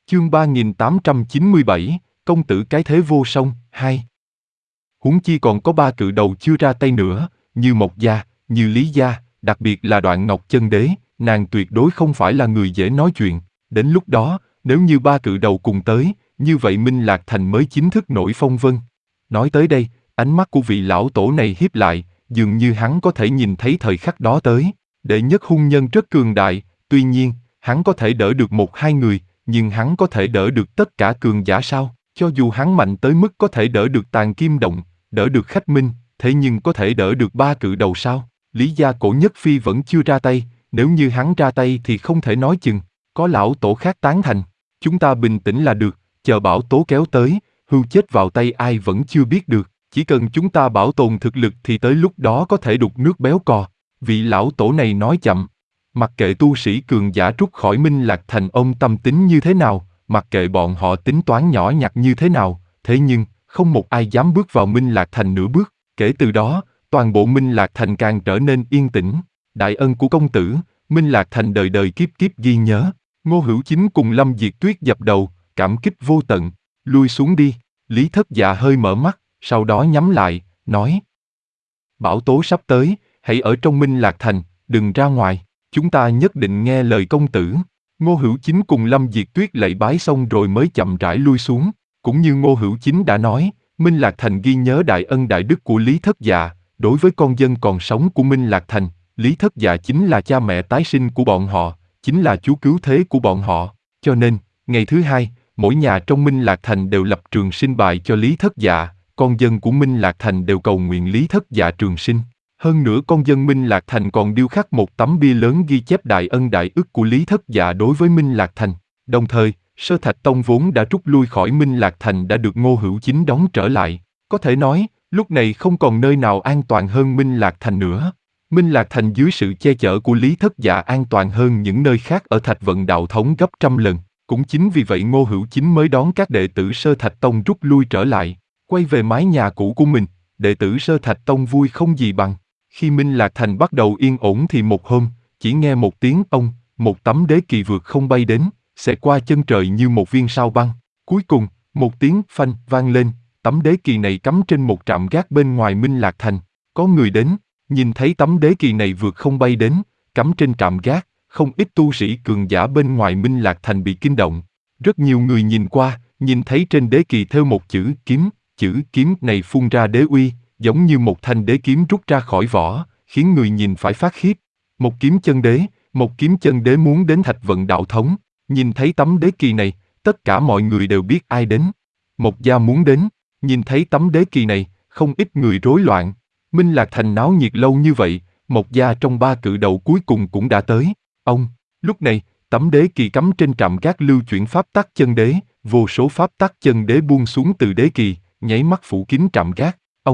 Chương 3897, công tử cái thế vô song, 2. Huống chi còn có ba cự đầu chưa ra tay nữa, như Mộc Gia, như Lý Gia, đặc biệt là Đoạn Ngọc Chân Đế, nàng tuyệt đối không phải là người dễ nói chuyện. Đến lúc đó, nếu như ba cự đầu cùng tới, như vậy Minh Lạc Thành mới chính thức nổi phong vân. Nói tới đây, ánh mắt của vị lão tổ này híp lại, dường như hắn có thể nhìn thấy thời khắc đó tới. Đệ nhất hung nhân rất cường đại, tuy nhiên, hắn có thể đỡ được một hai người, nhưng hắn có thể đỡ được tất cả cường giả sao? Cho dù hắn mạnh tới mức có thể đỡ được Tàn Kim Động, đỡ được Khách Minh, thế nhưng có thể đỡ được ba cự đầu sao? Lý gia Cổ Nhất Phi vẫn chưa ra tay, nếu như hắn ra tay thì không thể nói chừng. Có lão tổ khác tán thành, chúng ta bình tĩnh là được, chờ bão tố kéo tới, hưu chết vào tay ai vẫn chưa biết được. Chỉ cần chúng ta bảo tồn thực lực thì tới lúc đó có thể đục nước béo cò. Vị lão tổ này nói chậm. Mặc kệ tu sĩ cường giả rút khỏi Minh Lạc Thành ông tâm tính như thế nào, mặc kệ bọn họ tính toán nhỏ nhặt như thế nào, thế nhưng, không một ai dám bước vào Minh Lạc Thành nửa bước. Kể từ đó, toàn bộ Minh Lạc Thành càng trở nên yên tĩnh. Đại ân của công tử, Minh Lạc Thành đời đời kiếp kiếp ghi nhớ. Ngô Hữu Chính cùng Lâm Diệt Tuyết dập đầu, cảm kích vô tận. Lui xuống đi. Lý Thất Dạ hơi mở mắt, sau đó nhắm lại, nói: Bão tố sắp tới, hãy ở trong Minh Lạc Thành, đừng ra ngoài. Chúng ta nhất định nghe lời công tử. Ngô Hữu Chính cùng Lâm Diệt Tuyết lạy bái xong rồi mới chậm rãi lui xuống. Cũng như Ngô Hữu Chính đã nói, Minh Lạc Thành ghi nhớ đại ân đại đức của Lý Thất Dạ. Đối với con dân còn sống của Minh Lạc Thành, Lý Thất Dạ chính là cha mẹ tái sinh của bọn họ, chính là chú cứu thế của bọn họ. Cho nên, ngày thứ hai, mỗi nhà trong Minh Lạc Thành đều lập trường sinh bài cho Lý Thất Dạ. Con dân của Minh Lạc Thành đều cầu nguyện Lý Thất Dạ trường sinh. Hơn nữa con dân Minh Lạc Thành còn điêu khắc một tấm bia lớn ghi chép đại ân đại ức của Lý Thất Dạ đối với Minh Lạc Thành. Đồng thời, Sơ Thạch Tông vốn đã rút lui khỏi Minh Lạc Thành đã được Ngô Hữu Chính đón trở lại. Có thể nói, lúc này không còn nơi nào an toàn hơn Minh Lạc Thành nữa. Minh Lạc Thành dưới sự che chở của Lý Thất Dạ an toàn hơn những nơi khác ở Thạch Vận Đạo Thống gấp trăm lần. Cũng chính vì vậy Ngô Hữu Chính mới đón các đệ tử Sơ Thạch Tông rút lui trở lại, quay về mái nhà cũ của mình. Đệ tử Sơ Thạch Tông vui không gì bằng. Khi Minh Lạc Thành bắt đầu yên ổn thì một hôm, chỉ nghe một tiếng ông, một tấm đế kỳ vượt không bay đến, xẹt qua chân trời như một viên sao băng. Cuối cùng, một tiếng phanh vang lên, tấm đế kỳ này cắm trên một trạm gác bên ngoài Minh Lạc Thành. Có người đến, nhìn thấy tấm đế kỳ này vượt không bay đến, cắm trên trạm gác, không ít tu sĩ cường giả bên ngoài Minh Lạc Thành bị kinh động. Rất nhiều người nhìn qua, nhìn thấy trên đế kỳ thêu một chữ kiếm này phun ra đế uy, giống như một thanh đế kiếm rút ra khỏi vỏ, khiến người nhìn phải phát khiếp. Một kiếm chân đế muốn đến Thạch Vận Đạo Thống. Nhìn thấy tấm đế kỳ này, tất cả mọi người đều biết ai đến. Mộc Gia muốn đến, nhìn thấy tấm đế kỳ này, không ít người rối loạn. Minh Lạc Thành náo nhiệt lâu như vậy, Mộc Gia trong ba cự đầu cuối cùng cũng đã tới. Lúc này, tấm đế kỳ cắm trên trạm gác lưu chuyển pháp tắc chân đế, vô số pháp tắc chân đế buông xuống từ đế kỳ, nháy mắt phủ kín trạm gác.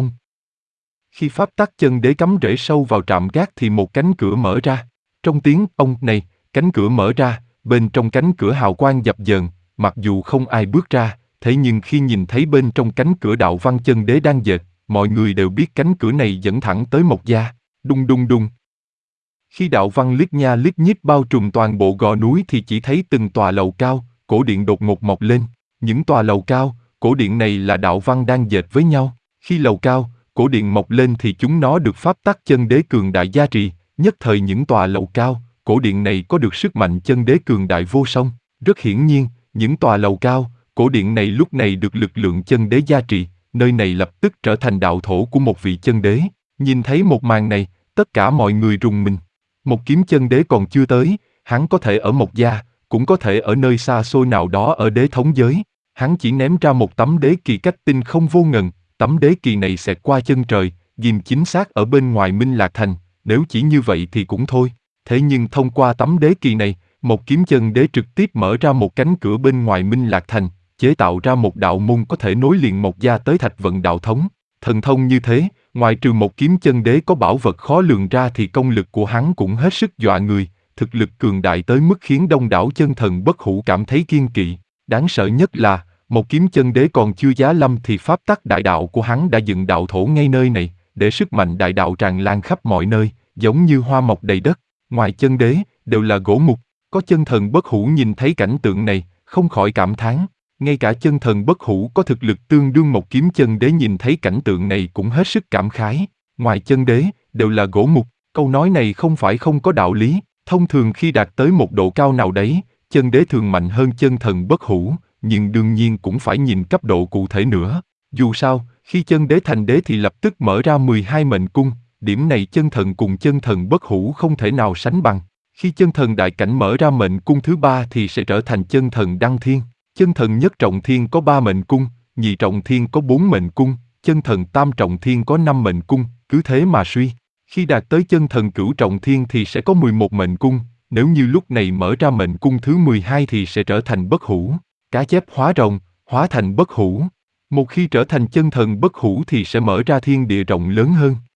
Khi pháp tắc chân đế cắm rễ sâu vào trạm gác thì một cánh cửa mở ra. Trong tiếng ông này, cánh cửa mở ra, bên trong cánh cửa hào quang dập dờn, mặc dù không ai bước ra, thế nhưng khi nhìn thấy bên trong cánh cửa đạo văn chân đế đang dệt, mọi người đều biết cánh cửa này dẫn thẳng tới Mộc Gia. Đùng đùng đùng. Khi đạo văn lít nha lít nhít bao trùm toàn bộ gò núi thì chỉ thấy từng tòa lầu cao, cổ điện đột ngột mọc lên. Những tòa lầu cao, cổ điện này là đạo văn đang dệt với nhau. Khi lầu cao, cổ điện mọc lên thì chúng nó được pháp tắc chân đế cường đại gia trì, nhất thời những tòa lầu cao, cổ điện này có được sức mạnh chân đế cường đại vô song. Rất hiển nhiên, những tòa lầu cao, cổ điện này lúc này được lực lượng chân đế gia trì, nơi này lập tức trở thành đạo thổ của một vị chân đế. Nhìn thấy một màn này, tất cả mọi người rùng mình. Một kiếm chân đế còn chưa tới, hắn có thể ở Mộc Gia, cũng có thể ở nơi xa xôi nào đó ở đế thống giới. Hắn chỉ ném ra một tấm đế kỳ cách tinh không vô ngần, tấm đế kỳ này xẹt qua chân trời, ghim chính xác ở bên ngoài Minh Lạc Thành. Nếu chỉ như vậy thì cũng thôi. Thế nhưng thông qua tấm đế kỳ này, một kiếm chân đế trực tiếp mở ra một cánh cửa bên ngoài Minh Lạc Thành, chế tạo ra một đạo môn có thể nối liền Mộc Gia tới Thạch Vận Đạo Thống. Thần thông như thế, ngoài trừ một kiếm chân đế có bảo vật khó lường ra thì công lực của hắn cũng hết sức dọa người, thực lực cường đại tới mức khiến đông đảo chân thần bất hủ cảm thấy kiêng kỵ. Đáng sợ nhất là, một kiếm chân đế còn chưa giá lâm thì pháp tắc đại đạo của hắn đã dựng đạo thổ ngay nơi này, để sức mạnh đại đạo tràn lan khắp mọi nơi, giống như hoa mọc đầy đất. Ngoài chân đế, đều là gỗ mục. Có chân thần bất hủ nhìn thấy cảnh tượng này, không khỏi cảm thán. Ngay cả chân thần bất hủ có thực lực tương đương một kiếm chân đế nhìn thấy cảnh tượng này cũng hết sức cảm khái. Ngoài chân đế, đều là gỗ mục. Câu nói này không phải không có đạo lý. Thông thường khi đạt tới một độ cao nào đấy, chân đế thường mạnh hơn chân thần bất hủ, nhưng đương nhiên cũng phải nhìn cấp độ cụ thể nữa. Dù sao, khi chân đế thành đế thì lập tức mở ra 12 mệnh cung, điểm này chân thần cùng chân thần bất hủ không thể nào sánh bằng. Khi chân thần đại cảnh mở ra mệnh cung thứ 3 thì sẽ trở thành chân thần đăng thiên. Chân thần nhất trọng thiên có 3 mệnh cung, nhị trọng thiên có 4 mệnh cung, chân thần tam trọng thiên có 5 mệnh cung, cứ thế mà suy. Khi đạt tới chân thần cửu trọng thiên thì sẽ có 11 mệnh cung, nếu như lúc này mở ra mệnh cung thứ 12 thì sẽ trở thành bất hủ. Cá chép hóa rồng, hóa thành bất hủ. Một khi trở thành chân thần bất hủ thì sẽ mở ra thiên địa rộng lớn hơn.